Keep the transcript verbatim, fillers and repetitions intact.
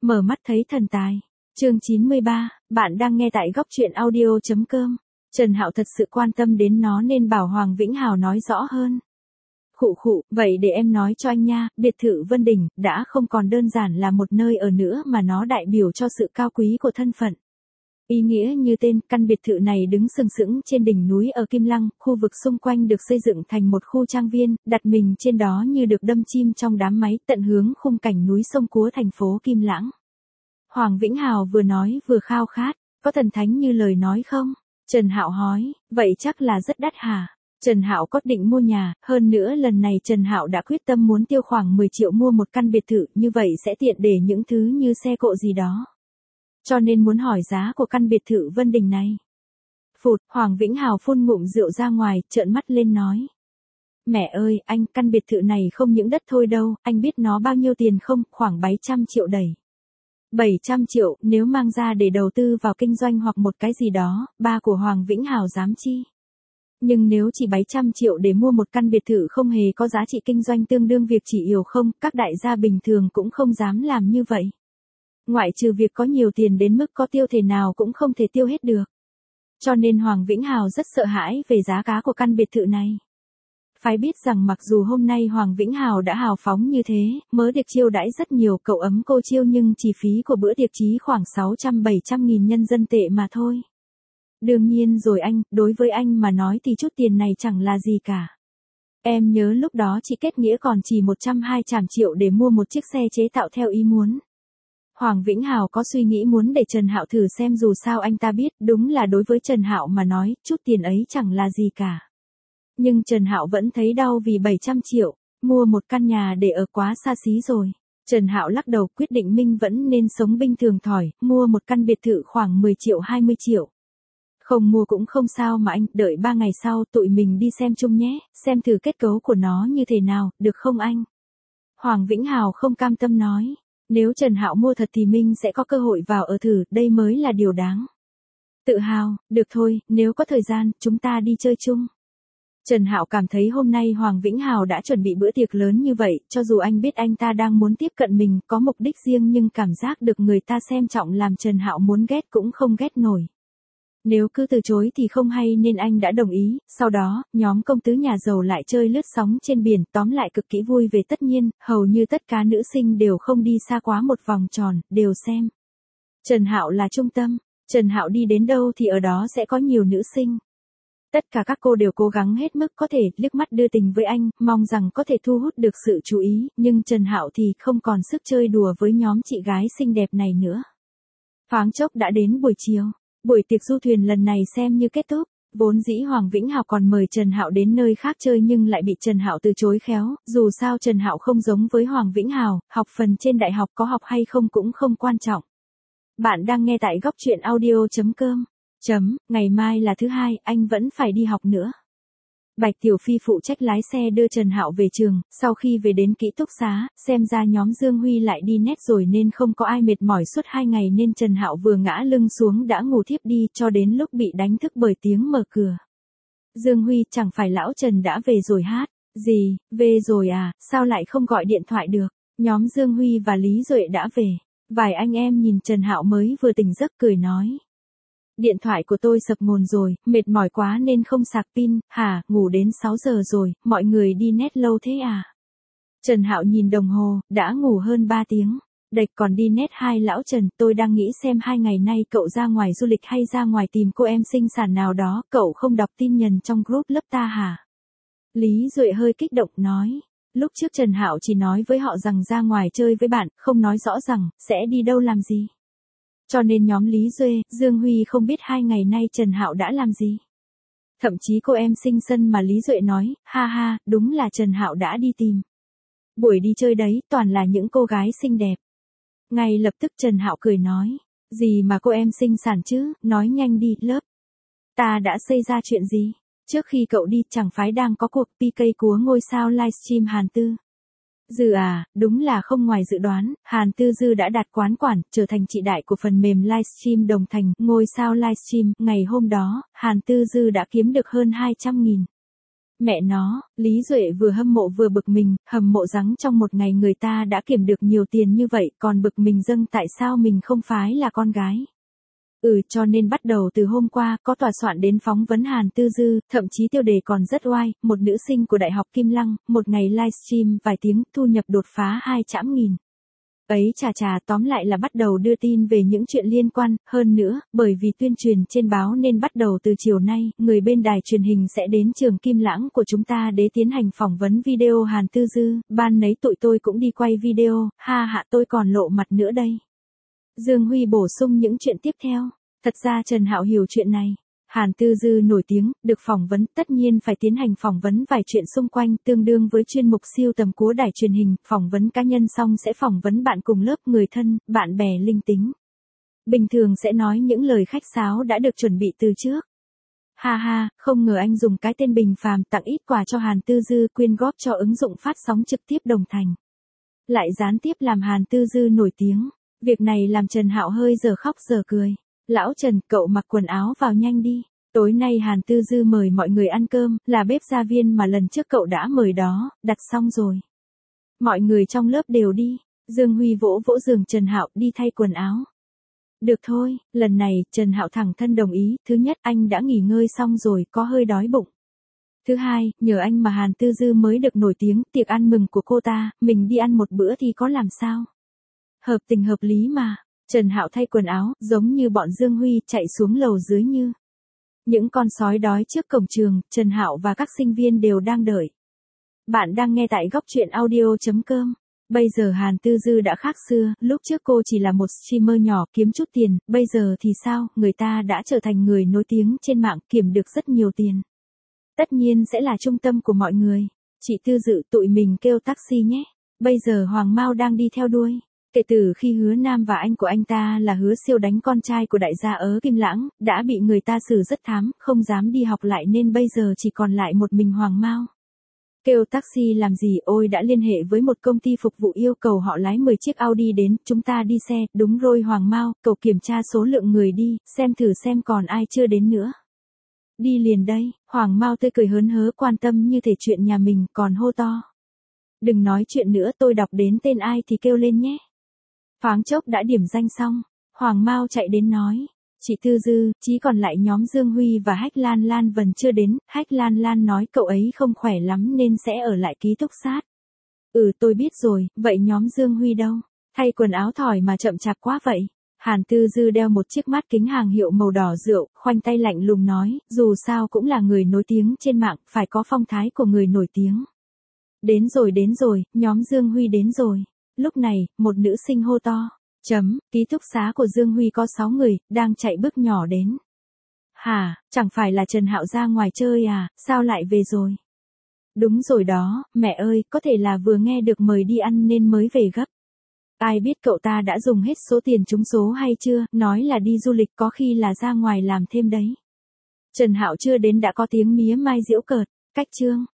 Mở mắt thấy thần tài. Chương chín mươi ba, bạn đang nghe tại góc truyện audio chấm com. Trần Hạo thật sự quan tâm đến nó nên bảo Hoàng Vĩnh Hào nói rõ hơn. Khụ khụ, vậy để em nói cho anh nha, biệt thự Vân Đình đã không còn đơn giản là một nơi ở nữa mà nó đại biểu cho sự cao quý của thân phận. Ý nghĩa như tên, căn biệt thự này đứng sừng sững trên đỉnh núi ở Kim Lăng, khu vực xung quanh được xây dựng thành một khu trang viên, đặt mình trên đó như được đâm chim trong đám máy, tận hướng khung cảnh núi sông Cúa thành phố Kim Lãng. Hoàng Vĩnh Hào vừa nói vừa khao khát, có thần thánh như lời nói không? Trần Hạo hỏi, vậy chắc là rất đắt hả? Trần Hạo có định mua nhà, hơn nữa lần này Trần Hạo đã quyết tâm muốn tiêu khoảng mười triệu mua một căn biệt thự, như vậy sẽ tiện để những thứ như xe cộ gì đó. Cho nên muốn hỏi giá của căn biệt thự Vân Đình này. Phụt, Hoàng Vĩnh Hào phun ngụm rượu ra ngoài, trợn mắt lên nói. Mẹ ơi, anh, căn biệt thự này không những đất thôi đâu, anh biết nó bao nhiêu tiền không, khoảng bảy trăm triệu đầy. bảy trăm triệu, nếu mang ra để đầu tư vào kinh doanh hoặc một cái gì đó, ba của Hoàng Vĩnh Hào dám chi. Nhưng nếu chỉ bảy trăm triệu để mua một căn biệt thự không hề có giá trị kinh doanh tương đương việc chỉ yểu không, các đại gia bình thường cũng không dám làm như vậy. Ngoại trừ việc có nhiều tiền đến mức có tiêu thể nào cũng không thể tiêu hết được. Cho nên Hoàng Vĩnh Hào rất sợ hãi về giá cá của căn biệt thự này. Phải biết rằng mặc dù hôm nay Hoàng Vĩnh Hào đã hào phóng như thế, mớ tiệc chiêu đãi rất nhiều cậu ấm cô chiêu nhưng chi phí của bữa tiệc chí khoảng sáu trăm bảy trăm nghìn nhân dân tệ mà thôi. Đương nhiên rồi anh, đối với anh mà nói thì chút tiền này chẳng là gì cả. Em nhớ lúc đó chị kết nghĩa còn chỉ một trăm hai mươi triệu để mua một chiếc xe chế tạo theo ý muốn. Hoàng Vĩnh Hào có suy nghĩ muốn để Trần Hạo thử xem dù sao anh ta biết, đúng là đối với Trần Hạo mà nói, chút tiền ấy chẳng là gì cả. Nhưng Trần Hạo vẫn thấy đau vì bảy trăm triệu, mua một căn nhà để ở quá xa xí rồi. Trần Hạo lắc đầu quyết định mình vẫn nên sống bình thường thỏi, mua một căn biệt thự khoảng mười triệu hai mươi triệu. Không mua cũng không sao mà anh, đợi ba ngày sau tụi mình đi xem chung nhé, xem thử kết cấu của nó như thế nào, được không anh? Hoàng Vĩnh Hào không cam tâm nói. Nếu Trần Hạo mua thật thì Minh sẽ có cơ hội vào ở thử, đây mới là điều đáng tự hào. Được thôi, nếu có thời gian, chúng ta đi chơi chung. Trần Hạo cảm thấy hôm nay Hoàng Vĩnh Hào đã chuẩn bị bữa tiệc lớn như vậy, cho dù anh biết anh ta đang muốn tiếp cận mình, có mục đích riêng nhưng cảm giác được người ta xem trọng làm Trần Hạo muốn ghét cũng không ghét nổi. Nếu cứ từ chối thì không hay nên anh đã đồng ý, sau đó, nhóm công tứ nhà giàu lại chơi lướt sóng trên biển, tóm lại cực kỳ vui về tất nhiên, hầu như tất cả nữ sinh đều không đi xa quá một vòng tròn, đều xem. Trần Hạo là trung tâm, Trần Hạo đi đến đâu thì ở đó sẽ có nhiều nữ sinh. Tất cả các cô đều cố gắng hết mức có thể liếc mắt đưa tình với anh, mong rằng có thể thu hút được sự chú ý, nhưng Trần Hạo thì không còn sức chơi đùa với nhóm chị gái xinh đẹp này nữa. Thoáng chốc đã đến buổi chiều. Buổi tiệc du thuyền lần này xem như kết thúc, vốn dĩ Hoàng Vĩnh Hào còn mời Trần Hạo đến nơi khác chơi nhưng lại bị Trần Hạo từ chối khéo, dù sao Trần Hạo không giống với Hoàng Vĩnh Hào, học phần trên đại học có học hay không cũng không quan trọng. Bạn đang nghe tại góc truyện audio chấm com. Chấm, ngày mai là thứ hai, anh vẫn phải đi học nữa. Bạch Tiểu Phi phụ trách lái xe đưa Trần Hạo về trường, sau khi về đến ký túc xá, xem ra nhóm Dương Huy lại đi nét rồi nên không có ai mệt mỏi suốt hai ngày nên Trần Hạo vừa ngã lưng xuống đã ngủ thiếp đi cho đến lúc bị đánh thức bởi tiếng mở cửa. Dương Huy, chẳng phải lão Trần đã về rồi hát? Gì, về rồi à, sao lại không gọi điện thoại được? Nhóm Dương Huy và Lý Duệ đã về. Vài anh em nhìn Trần Hạo mới vừa tỉnh giấc cười nói. Điện thoại của tôi sập nguồn rồi, mệt mỏi quá nên không sạc pin, hả, ngủ đến sáu giờ rồi, mọi người đi nét lâu thế à? Trần Hạo nhìn đồng hồ, đã ngủ hơn ba tiếng. Đệch còn đi nét hai lão Trần, tôi đang nghĩ xem hai ngày nay cậu ra ngoài du lịch hay ra ngoài tìm cô em sinh sản nào đó, cậu không đọc tin nhắn trong group lớp ta hả? Lý Duệ hơi kích động nói. Lúc trước Trần Hạo chỉ nói với họ rằng ra ngoài chơi với bạn, không nói rõ rằng, sẽ đi đâu làm gì. Cho nên nhóm Lý Duệ, Dương Huy không biết hai ngày nay Trần Hạo đã làm gì. Thậm chí cô em sinh sân mà Lý Duệ nói, ha ha, đúng là Trần Hạo đã đi tìm. Buổi đi chơi đấy, toàn là những cô gái xinh đẹp. Ngay lập tức Trần Hạo cười nói, gì mà cô em sinh sản chứ, nói nhanh đi, lớp. Ta đã xây ra chuyện gì? Trước khi cậu đi chẳng phải đang có cuộc pê ca của ngôi sao livestream Hàn Tư. Dư à, đúng là không ngoài dự đoán, Hàn Tư Dư đã đạt quán quản, trở thành chị đại của phần mềm livestream Đồng Thành, ngôi sao livestream. Ngày hôm đó, Hàn Tư Dư đã kiếm được hơn hai trăm nghìn. Mẹ nó, Lý Duệ vừa hâm mộ vừa bực mình, hâm mộ rằng trong một ngày người ta đã kiếm được nhiều tiền như vậy, còn bực mình dâng tại sao mình không phái là con gái. Ừ, cho nên bắt đầu từ hôm qua, có tòa soạn đến phóng vấn Hàn Tư Dư, thậm chí tiêu đề còn rất oai, một nữ sinh của Đại học Kim Lăng, một ngày livestream vài tiếng, thu nhập đột phá hai trăm nghìn. Ấy chà chà, tóm lại là bắt đầu đưa tin về những chuyện liên quan, hơn nữa, bởi vì tuyên truyền trên báo nên bắt đầu từ chiều nay, người bên đài truyền hình sẽ đến trường Kim Lãng của chúng ta để tiến hành phỏng vấn video Hàn Tư Dư, ban nấy tụi tôi cũng đi quay video, ha hạ tôi còn lộ mặt nữa đây. Dương Huy bổ sung những chuyện tiếp theo, thật ra Trần Hạo hiểu chuyện này. Hàn Tư Dư nổi tiếng, được phỏng vấn, tất nhiên phải tiến hành phỏng vấn vài chuyện xung quanh, tương đương với chuyên mục siêu tầm của đài truyền hình, phỏng vấn cá nhân xong sẽ phỏng vấn bạn cùng lớp, người thân, bạn bè linh tính. Bình thường sẽ nói những lời khách sáo đã được chuẩn bị từ trước. Ha ha, không ngờ anh dùng cái tên bình phàm tặng ít quà cho Hàn Tư Dư, quyên góp cho ứng dụng phát sóng trực tiếp Đồng Thành. Lại gián tiếp làm Hàn Tư Dư nổi tiếng. Việc này làm Trần Hạo hơi giờ khóc giờ cười. Lão Trần, cậu mặc quần áo vào nhanh đi. Tối nay Hàn Tư Dư mời mọi người ăn cơm, là bếp gia viên mà lần trước cậu đã mời đó, đặt xong rồi. Mọi người trong lớp đều đi. Dương Huy vỗ vỗ giường Trần Hạo, đi thay quần áo. Được thôi, lần này, Trần Hạo thẳng thân đồng ý. Thứ nhất, anh đã nghỉ ngơi xong rồi, có hơi đói bụng. Thứ hai, nhờ anh mà Hàn Tư Dư mới được nổi tiếng, tiệc ăn mừng của cô ta, mình đi ăn một bữa thì có làm sao. Hợp tình hợp lý mà. Trần Hạo thay quần áo, giống như bọn Dương Huy, chạy xuống lầu dưới như những con sói đói trước cổng trường. Trần Hạo và các sinh viên đều đang đợi. Bạn đang nghe tại góc truyện audio chấm com. Bây giờ Hàn Tư Dư đã khác xưa, lúc trước cô chỉ là một streamer nhỏ kiếm chút tiền, bây giờ thì sao, người ta đã trở thành người nổi tiếng trên mạng, kiếm được rất nhiều tiền. Tất nhiên sẽ là trung tâm của mọi người. Chị Tư Dự, tụi mình kêu taxi nhé. Bây giờ Hoàng Mao đang đi theo đuôi. Kể từ khi Hứa Nam và anh của anh ta là Hứa Siêu đánh con trai của đại gia ở Kim Lãng, đã bị người ta xử rất thám, không dám đi học lại nên bây giờ chỉ còn lại một mình Hoàng Mao. Kêu taxi làm gì, ôi đã liên hệ với một công ty phục vụ yêu cầu họ lái mười chiếc Audi đến, chúng ta đi xe, đúng rồi Hoàng Mao, cậu kiểm tra số lượng người đi, xem thử xem còn ai chưa đến nữa. Đi liền đây, Hoàng Mao tươi cười hớn hớ quan tâm như thể chuyện nhà mình, còn hô to. Đừng nói chuyện nữa, tôi đọc đến tên ai thì kêu lên nhé. Thoáng chốc đã điểm danh xong, Hoàng Mao chạy đến nói, chị Tư Dư, chỉ còn lại nhóm Dương Huy và Hách Lan Lan Vân chưa đến, Hách Lan Lan nói cậu ấy không khỏe lắm nên sẽ ở lại ký túc xát. Ừ tôi biết rồi, vậy nhóm Dương Huy đâu? Thay quần áo thỏi mà chậm chạp quá vậy. Hàn Tư Dư đeo một chiếc mắt kính hàng hiệu màu đỏ rượu, khoanh tay lạnh lùng nói, dù sao cũng là người nổi tiếng trên mạng, phải có phong thái của người nổi tiếng. Đến rồi đến rồi, nhóm Dương Huy đến rồi. Lúc này, một nữ sinh hô to, chấm, ký túc xá của Dương Huy có sáu người, đang chạy bước nhỏ đến. Hả, chẳng phải là Trần Hạo ra ngoài chơi à, sao lại về rồi? Đúng rồi đó, mẹ ơi, có thể là vừa nghe được mời đi ăn nên mới về gấp. Ai biết cậu ta đã dùng hết số tiền trúng số hay chưa, nói là đi du lịch có khi là ra ngoài làm thêm đấy. Trần Hạo chưa đến đã có tiếng mía mai giễu cợt, cách chương.